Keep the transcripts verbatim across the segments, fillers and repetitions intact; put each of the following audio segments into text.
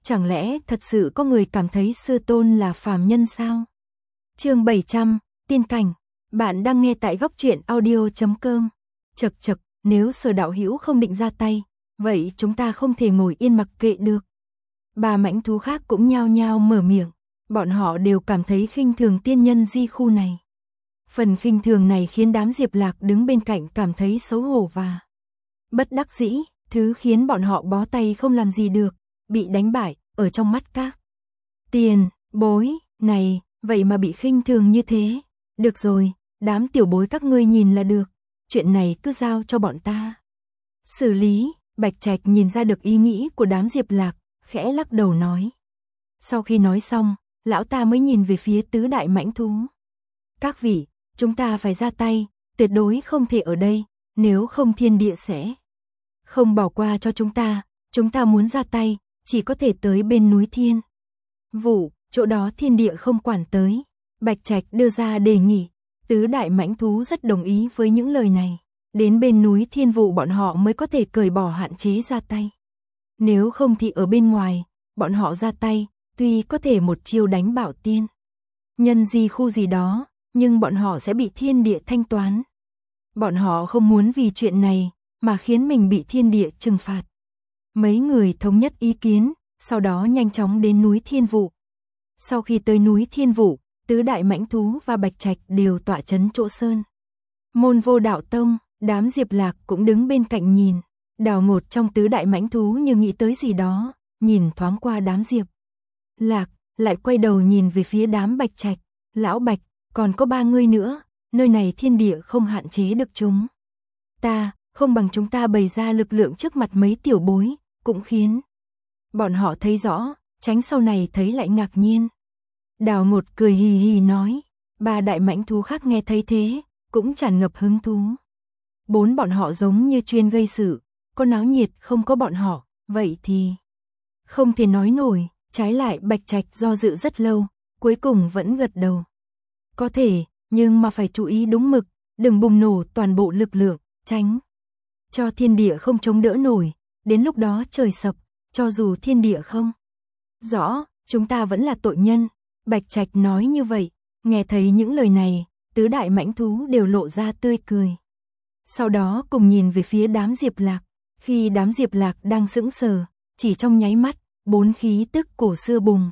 Chẳng lẽ thật sự có người cảm thấy sư tôn là phàm nhân sao? Chương bảy trăm, tiên cảnh. Bạn đang nghe tại góc truyện audio chấm com. Chậc chậc, nếu Sở đạo hữu không định ra tay, vậy chúng ta không thể ngồi yên mặc kệ được. Ba mãnh thú khác cũng nhao nhao mở miệng, bọn họ đều cảm thấy khinh thường tiên nhân di khu này. Phần khinh thường này khiến đám Diệp Lạc đứng bên cạnh cảm thấy xấu hổ và bất đắc dĩ, thứ khiến bọn họ bó tay không làm gì được, bị đánh bại, ở trong mắt các tiền bối này, vậy mà bị khinh thường như thế. Được rồi, đám tiểu bối các ngươi nhìn là được, chuyện này cứ giao cho bọn ta xử lý. Bạch Trạch nhìn ra được ý nghĩ của đám Diệp Lạc, khẽ lắc đầu nói. Sau khi nói xong, lão ta mới nhìn về phía tứ đại mãnh thú. Các vị, chúng ta phải ra tay, tuyệt đối không thể ở đây, nếu không thiên địa sẽ không bỏ qua cho chúng ta, chúng ta muốn ra tay, chỉ có thể tới bên núi Thiên Vũ, chỗ đó thiên địa không quản tới. Bạch Trạch đưa ra đề nghị, tứ đại mãnh thú rất đồng ý với những lời này. Đến bên núi Thiên Vũ bọn họ mới có thể cởi bỏ hạn chế ra tay. Nếu không thì ở bên ngoài, bọn họ ra tay, tuy có thể một chiêu đánh bảo tiên nhân di khu gì đó, nhưng bọn họ sẽ bị thiên địa thanh toán. Bọn họ không muốn vì chuyện này mà khiến mình bị thiên địa trừng phạt. Mấy người thống nhất ý kiến, sau đó nhanh chóng đến núi Thiên Vũ. Sau khi tới núi Thiên Vũ, tứ đại mãnh thú và Bạch Trạch đều tọa trấn chỗ sơn môn Vô Đạo Tông. Đám Diệp Lạc cũng đứng bên cạnh nhìn. Đào Ngột trong tứ đại mãnh thú như nghĩ tới gì đó, nhìn thoáng qua đám Diệp Lạc, lại quay đầu nhìn về phía đám Bạch Trạch. Lão Bạch, còn có ba người nữa, nơi này thiên địa không hạn chế được chúng ta, không bằng chúng ta bày ra lực lượng trước mặt mấy tiểu bối, cũng khiến bọn họ thấy rõ, tránh sau này thấy lại ngạc nhiên. Đào Ngột cười hì hì nói. Ba đại mãnh thú khác nghe thấy thế, cũng tràn ngập hứng thú. Bốn bọn họ giống như chuyên gây sự, có náo nhiệt không có bọn họ, vậy thì không thể nói nổi. Trái lại Bạch Trạch do dự rất lâu, cuối cùng vẫn gật đầu. Có thể, nhưng mà phải chú ý đúng mực, đừng bùng nổ toàn bộ lực lượng, tránh cho thiên địa không chống đỡ nổi, đến lúc đó trời sập, cho dù thiên địa không rõ, chúng ta vẫn là tội nhân. Bạch Trạch nói như vậy, nghe thấy những lời này, tứ đại mãnh thú đều lộ ra tươi cười. Sau đó cùng nhìn về phía đám Diệp Lạc, khi đám Diệp Lạc đang sững sờ, chỉ trong nháy mắt, bốn khí tức cổ xưa bùng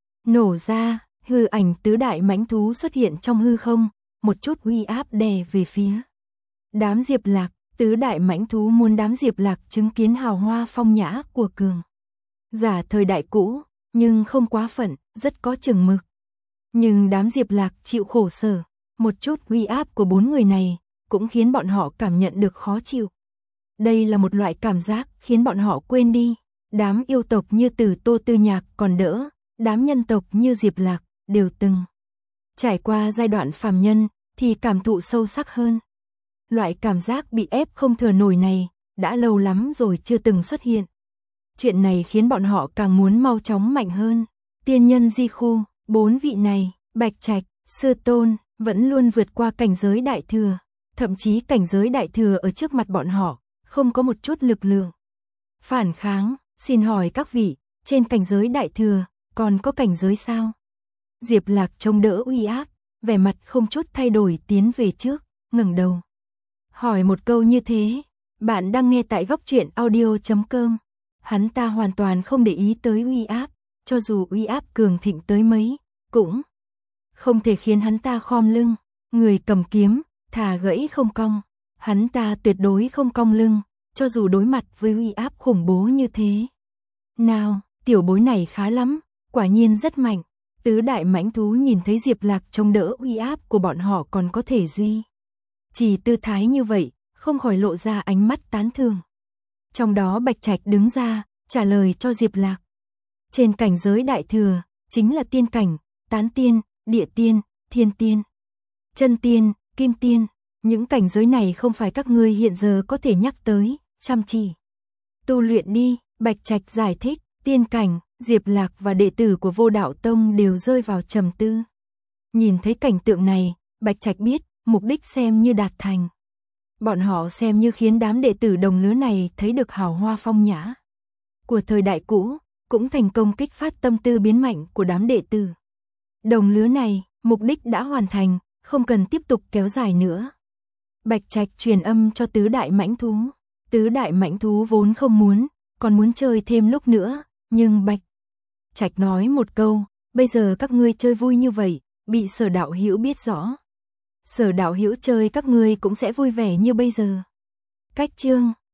nổ ra, hư ảnh tứ đại mãnh thú xuất hiện trong hư không, một chút uy áp đè về phía đám Diệp Lạc. Tứ đại mãnh thú muốn đám Diệp Lạc chứng kiến hào hoa phong nhã của cường giả thời đại cũ, nhưng không quá phận, rất có chừng mực. Nhưng đám Diệp Lạc chịu khổ sở, một chút uy áp của bốn người này cũng khiến bọn họ cảm nhận được khó chịu. Đây là một loại cảm giác khiến bọn họ quên đi, đám yêu tộc như Tử Tô Tư Nhạc còn đỡ, đám nhân tộc như Diệp Lạc đều từng trải qua giai đoạn phàm nhân thì cảm thụ sâu sắc hơn. Loại cảm giác bị ép không thở nổi này đã lâu lắm rồi chưa từng xuất hiện. Chuyện này khiến bọn họ càng muốn mau chóng mạnh hơn. Tiên nhân di khu, bốn vị này, Bạch Trạch, Sư Tôn, vẫn luôn vượt qua cảnh giới đại thừa. Thậm chí cảnh giới đại thừa ở trước mặt bọn họ, không có một chút lực lượng phản kháng. Xin hỏi các vị, trên cảnh giới đại thừa, còn có cảnh giới sao? Diệp Lạc chống đỡ uy áp, vẻ mặt không chút thay đổi tiến về trước, ngẩng đầu hỏi một câu như thế. Bạn đang nghe tại góc truyện audio chấm com. Hắn ta hoàn toàn không để ý tới uy áp, cho dù uy áp cường thịnh tới mấy, cũng không thể khiến hắn ta khom lưng. Người cầm kiếm, thà gãy không cong, hắn ta tuyệt đối không cong lưng, cho dù đối mặt với uy áp khủng bố như thế. Nào, tiểu bối này khá lắm, quả nhiên rất mạnh. Tứ đại mãnh thú nhìn thấy Diệp Lạc chống đỡ uy áp của bọn họ còn có thể duy chỉ tư thái như vậy, không khỏi lộ ra ánh mắt tán thưởng. Trong đó Bạch Trạch đứng ra, trả lời cho Diệp Lạc. Trên cảnh giới đại thừa, chính là tiên cảnh, tán tiên, địa tiên, thiên tiên, chân tiên, kim tiên. Những cảnh giới này không phải các ngươi hiện giờ có thể nhắc tới, chăm chỉ tu luyện đi. Bạch Trạch giải thích. Tiên cảnh, Diệp Lạc và đệ tử của Vô Đạo Tông đều rơi vào trầm tư. Nhìn thấy cảnh tượng này, Bạch Trạch biết, mục đích xem như đạt thành. Bọn họ xem như khiến đám đệ tử đồng lứa này thấy được hào hoa phong nhã của thời đại cũ, cũng thành công kích phát tâm tư biến mạnh của đám đệ tử. Đồng lứa này, mục đích đã hoàn thành, không cần tiếp tục kéo dài nữa. Bạch Trạch truyền âm cho tứ đại mãnh thú. Tứ đại mãnh thú vốn không muốn, còn muốn chơi thêm lúc nữa, nhưng Bạch Trạch nói một câu, bây giờ các ngươi chơi vui như vậy, bị Sở đạo hữu biết rõ. Sở đạo hữu chơi các ngươi cũng sẽ vui vẻ như bây giờ. Cách chương